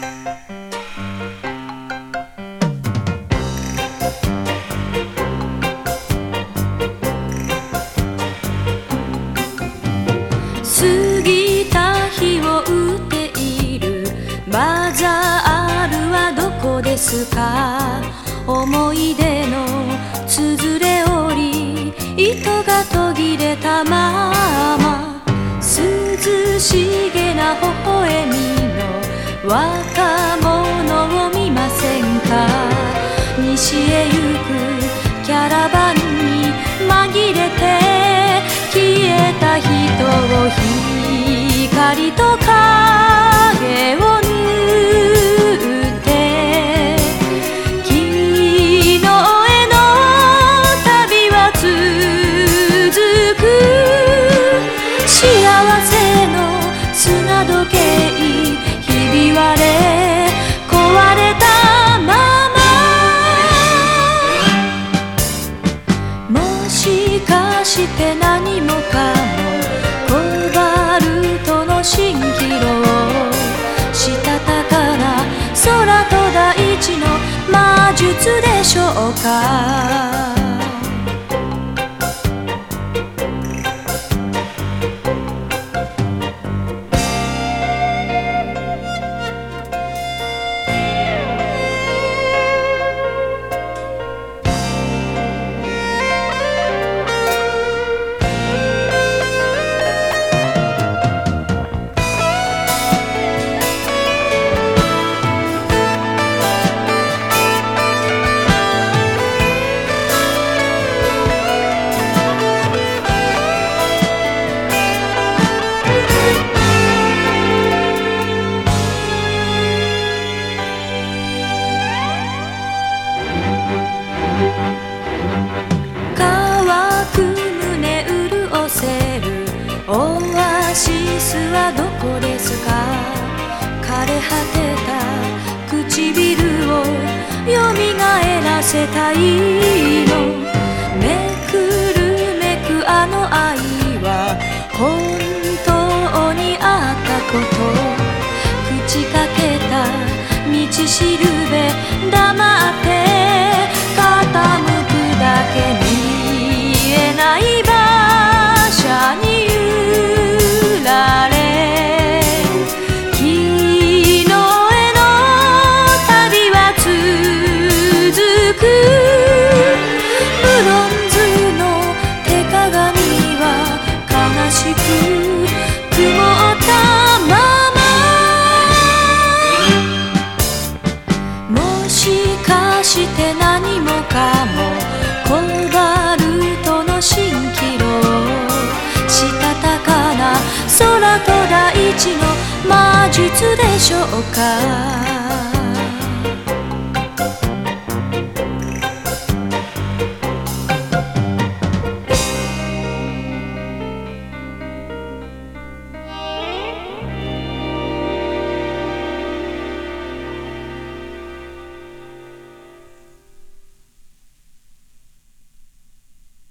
過ぎた日を追っているバザールはどこですか。思い出のつづれ折り糸が途切れたまま、涼しげな微笑みの若者を見ませんか。西へ行くキャラバンに紛れて消えた人を光と影を縫って昨日への旅は続く。幸せの砂時計ひび割れ壊れたまま、もしかして何もかもコバルトの蜃気楼、したたかな空と大地の魔術でしょうか。乾く胸潤せるオアシスはどこですか。枯れ果てた唇をよみがえらせたいの。めくるめくあの愛は本当にあったこと。口かけた道しるべ黙って傾くだけ見えない馬車に揺られ昨日への旅は続く。ブロンズの手鏡は悲しく曇ったまま、もしかして何もかもコバルトの蜃気楼、したたかな空と大地の魔術でしょうか。